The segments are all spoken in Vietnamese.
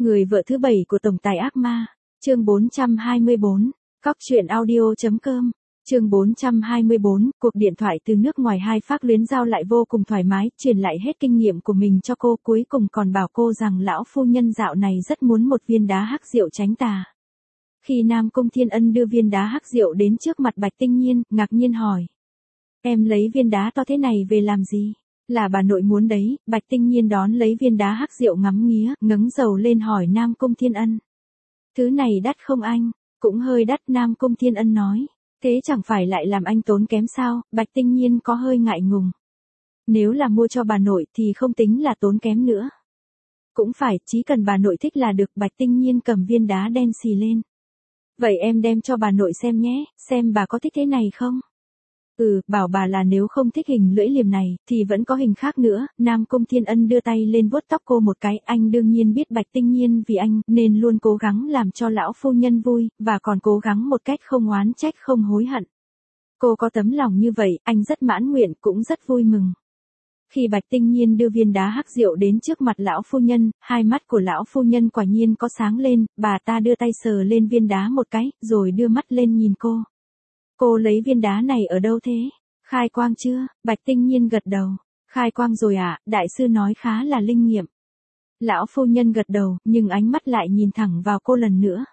Người vợ thứ 7 của tổng tài ác ma, chương 424, Cóc truyện audio.com, chương 424, cuộc điện thoại từ nước ngoài hai phác luyến giao lại vô cùng thoải mái, truyền lại hết kinh nghiệm của mình cho cô, cuối cùng còn bảo cô rằng lão phu nhân dạo này rất muốn một viên đá hắc rượu tránh tà. Khi Nam Cung Thiên Ân đưa viên đá hắc rượu đến trước mặt Bạch Tinh Nhiên, ngạc nhiên hỏi. Em lấy viên đá to thế này về làm gì? Là bà nội muốn đấy. Bạch Tinh Nhiên đón lấy viên đá hắc rượu ngắm nghía, ngẩng đầu lên hỏi Nam Cung Thiên Ân. Thứ này đắt không anh? Cũng hơi đắt, Nam Cung Thiên Ân nói. Thế chẳng phải lại làm anh tốn kém sao? Bạch Tinh Nhiên có hơi ngại ngùng. Nếu là mua cho bà nội thì không tính là tốn kém nữa. Cũng phải, chỉ cần bà nội thích là được. Bạch Tinh Nhiên cầm viên đá đen xì lên. Vậy em đem cho bà nội xem nhé, xem bà có thích thế này không? Bảo bà là nếu không thích hình lưỡi liềm này, thì vẫn có hình khác nữa. Nam Cung Thiên Ân đưa tay lên vuốt tóc cô một cái, anh đương nhiên biết Bạch Tinh Nhiên vì anh, nên luôn cố gắng làm cho lão phu nhân vui, và còn cố gắng một cách không oán trách không hối hận. Cô có tấm lòng như vậy, anh rất mãn nguyện, cũng rất vui mừng. Khi Bạch Tinh Nhiên đưa viên đá hắc rượu đến trước mặt lão phu nhân, hai mắt của lão phu nhân quả nhiên có sáng lên, bà ta đưa tay sờ lên viên đá một cái, rồi đưa mắt lên nhìn cô. Cô lấy viên đá này ở đâu thế? Khai quang chưa? Bạch Tinh Nhiên gật đầu. Khai quang rồi ạ, đại sư nói khá là linh nghiệm. Lão phu nhân gật đầu, nhưng ánh mắt lại nhìn thẳng vào cô lần nữa.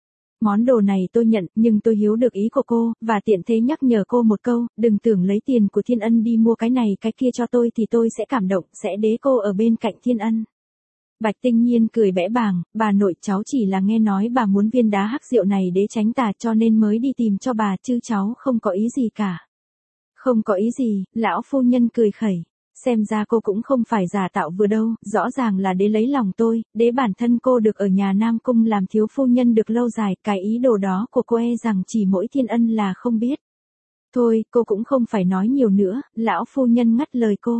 Món đồ này tôi nhận, nhưng tôi hiểu được ý của cô, và tiện thế nhắc nhở cô một câu, đừng tưởng lấy tiền của Thiên Ân đi mua cái này cái kia cho tôi thì tôi sẽ cảm động, sẽ đế cô ở bên cạnh Thiên Ân. Bạch Tinh Nhiên cười bẽ bàng, bà nội cháu chỉ là nghe nói bà muốn viên đá hắc rượu này để tránh tà cho nên mới đi tìm cho bà, chứ cháu không có ý gì cả. Không có ý gì, lão phu nhân cười khẩy. Xem ra cô cũng không phải giả tạo vừa đâu, rõ ràng là để lấy lòng tôi, để bản thân cô được ở nhà Nam Cung làm thiếu phu nhân được lâu dài, cái ý đồ đó của cô rằng chỉ mỗi Thiên Ân là không biết. Thôi, cô cũng không phải nói nhiều nữa, lão phu nhân ngắt lời cô.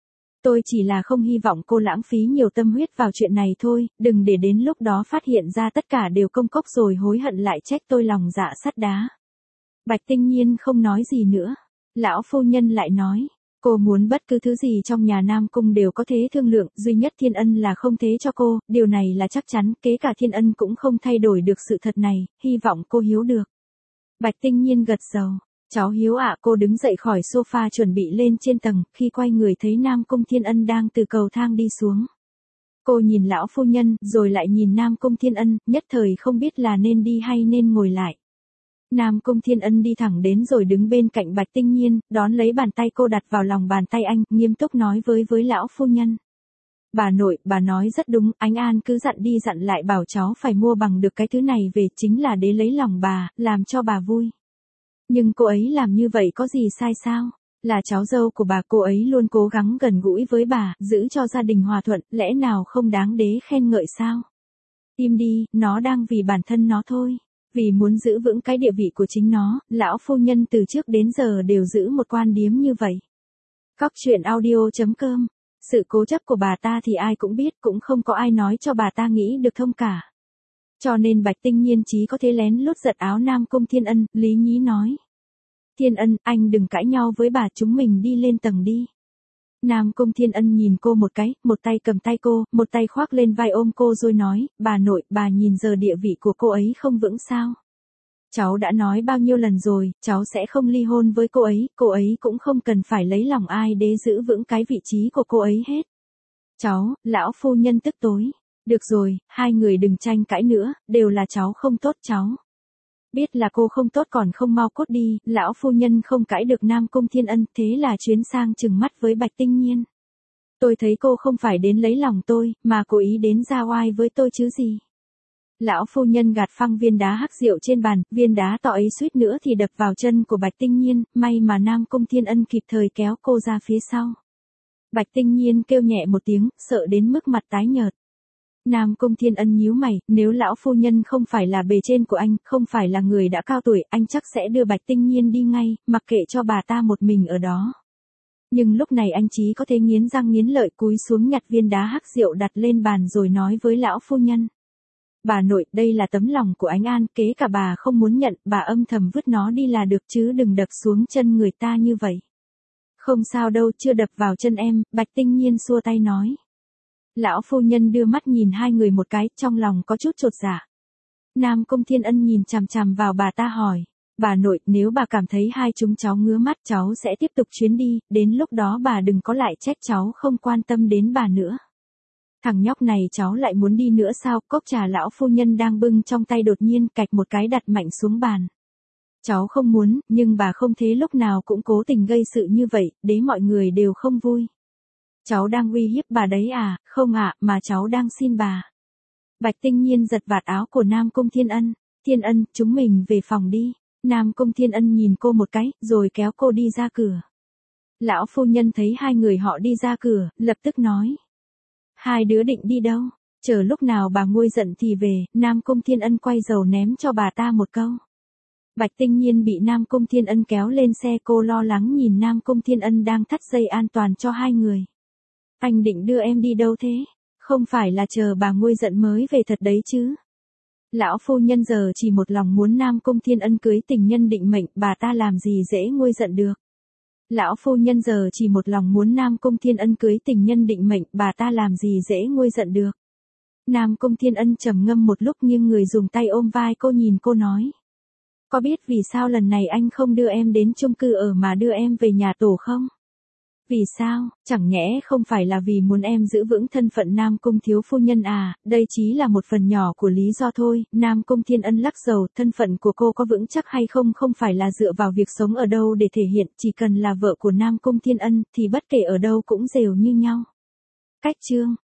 Tôi chỉ là không hy vọng cô lãng phí nhiều tâm huyết vào chuyện này thôi, đừng để đến lúc đó phát hiện ra tất cả đều công cốc rồi hối hận lại trách tôi lòng dạ sắt đá. Bạch Tinh Nhiên không nói gì nữa. Lão phu nhân lại nói, cô muốn bất cứ thứ gì trong nhà Nam Cung đều có thể thương lượng, duy nhất Thiên Ân là không thế cho cô, điều này là chắc chắn, kế cả Thiên Ân cũng không thay đổi được sự thật này, hy vọng cô hiểu được. Bạch Tinh Nhiên gật đầu. Cháu hiếu ạ. Cô đứng dậy khỏi sofa chuẩn bị lên trên tầng, khi quay người thấy Nam Cung Thiên Ân đang từ cầu thang đi xuống. Cô nhìn lão phu nhân, rồi lại nhìn Nam Cung Thiên Ân, nhất thời không biết là nên đi hay nên ngồi lại. Nam Cung Thiên Ân đi thẳng đến rồi đứng bên cạnh Bạch Tinh Nhiên, đón lấy bàn tay cô đặt vào lòng bàn tay anh, nghiêm túc nói với lão phu nhân. Bà nội, bà nói rất đúng, anh An cứ dặn đi dặn lại bảo cháu phải mua bằng được cái thứ này về, chính là để lấy lòng bà, làm cho bà vui. Nhưng cô ấy làm như vậy có gì sai sao? Là cháu dâu của bà, cô ấy luôn cố gắng gần gũi với bà, giữ cho gia đình hòa thuận, lẽ nào không đáng đế khen ngợi sao? Im đi, nó đang vì bản thân nó thôi. Vì muốn giữ vững cái địa vị của chính nó, lão phu nhân từ trước đến giờ đều giữ một quan điểm như vậy. Cóc truyện audio.com. Sự cố chấp của bà ta thì ai cũng biết, cũng không có ai nói cho bà ta nghĩ được thông cả. Cho nên Bạch Tinh Nhiên chỉ có thể lén lút giật áo Nam Cung Thiên Ân, lý nhí nói. Thiên Ân, anh đừng cãi nhau với bà, chúng mình đi lên tầng đi. Nam Cung Thiên Ân nhìn cô một cái, một tay cầm tay cô, một tay khoác lên vai ôm cô rồi nói, bà nội, bà nhìn giờ địa vị của cô ấy không vững sao. Cháu đã nói bao nhiêu lần rồi, cháu sẽ không ly hôn với cô ấy cũng không cần phải lấy lòng ai để giữ vững cái vị trí của cô ấy hết. Cháu, lão phu nhân tức tối. Được rồi, hai người đừng tranh cãi nữa, đều là cháu không tốt cháu. Biết là cô không tốt còn không mau cút đi, lão phu nhân không cãi được Nam Cung Thiên Ân, thế là chuyến sang trừng mắt với Bạch Tinh Nhiên. Tôi thấy cô không phải đến lấy lòng tôi, mà cố ý đến ra oai với tôi chứ gì. Lão phu nhân gạt phăng viên đá hắc rượu trên bàn, viên đá to ấy suýt nữa thì đập vào chân của Bạch Tinh Nhiên, may mà Nam Cung Thiên Ân kịp thời kéo cô ra phía sau. Bạch Tinh Nhiên kêu nhẹ một tiếng, sợ đến mức mặt tái nhợt. Nam Cung Thiên Ân nhíu mày, nếu lão phu nhân không phải là bề trên của anh, không phải là người đã cao tuổi, anh chắc sẽ đưa Bạch Tinh Nhiên đi ngay, mặc kệ cho bà ta một mình ở đó. Nhưng lúc này anh chỉ có thể nghiến răng nghiến lợi cúi xuống nhặt viên đá hắc rượu đặt lên bàn rồi nói với lão phu nhân. Bà nội, đây là tấm lòng của anh An, kế cả bà không muốn nhận, bà âm thầm vứt nó đi là được chứ đừng đập xuống chân người ta như vậy. Không sao đâu, chưa đập vào chân em, Bạch Tinh Nhiên xua tay nói. Lão phu nhân đưa mắt nhìn hai người một cái, trong lòng có chút chột dạ. Nam Cung Thiên Ân nhìn chằm chằm vào bà ta hỏi. Bà nội, nếu bà cảm thấy hai chúng cháu ngứa mắt cháu sẽ tiếp tục chuyến đi, đến lúc đó bà đừng có lại trách cháu không quan tâm đến bà nữa. Thằng nhóc này cháu lại muốn đi nữa sao? Cốc trà lão phu nhân đang bưng trong tay đột nhiên cạch một cái đặt mạnh xuống bàn. Cháu không muốn, nhưng bà không thế lúc nào cũng cố tình gây sự như vậy, để mọi người đều không vui. Cháu đang uy hiếp bà đấy à? Không ạ, mà cháu đang xin bà. Bạch Tinh Nhiên giật vạt áo của Nam Cung Thiên Ân. Thiên Ân, chúng mình về phòng đi. Nam Cung Thiên Ân nhìn cô một cái, rồi kéo cô đi ra cửa. Lão phu nhân thấy hai người họ đi ra cửa, lập tức nói. Hai đứa định đi đâu? Chờ lúc nào bà nguôi giận thì về. Nam Cung Thiên Ân quay dầu ném cho bà ta một câu. Bạch Tinh Nhiên bị Nam Cung Thiên Ân kéo lên xe, cô lo lắng nhìn Nam Cung Thiên Ân đang thắt dây an toàn cho hai người. Anh định đưa em đi đâu thế? Không phải là chờ bà nguôi giận mới về thật đấy chứ? Lão phu nhân giờ chỉ một lòng muốn Nam Cung Thiên Ân cưới tình nhân định mệnh, bà ta làm gì dễ nguôi giận được. Lão phu nhân giờ chỉ một lòng muốn Nam Cung Thiên Ân cưới tình nhân định mệnh, bà ta làm gì dễ nguôi giận được. Nam Cung Thiên Ân trầm ngâm một lúc nhưng người dùng tay ôm vai cô nhìn cô nói. Có biết vì sao lần này anh không đưa em đến chung cư ở mà đưa em về nhà tổ không? Vì sao, chẳng nhẽ không phải là vì muốn em giữ vững thân phận Nam Cung thiếu phu nhân à, đây chỉ là một phần nhỏ của lý do thôi. Nam Cung Thiên Ân lắc đầu, thân phận của cô có vững chắc hay không không phải là dựa vào việc sống ở đâu để thể hiện, chỉ cần là vợ của Nam Cung Thiên Ân thì bất kể ở đâu cũng đều như nhau. Cách chương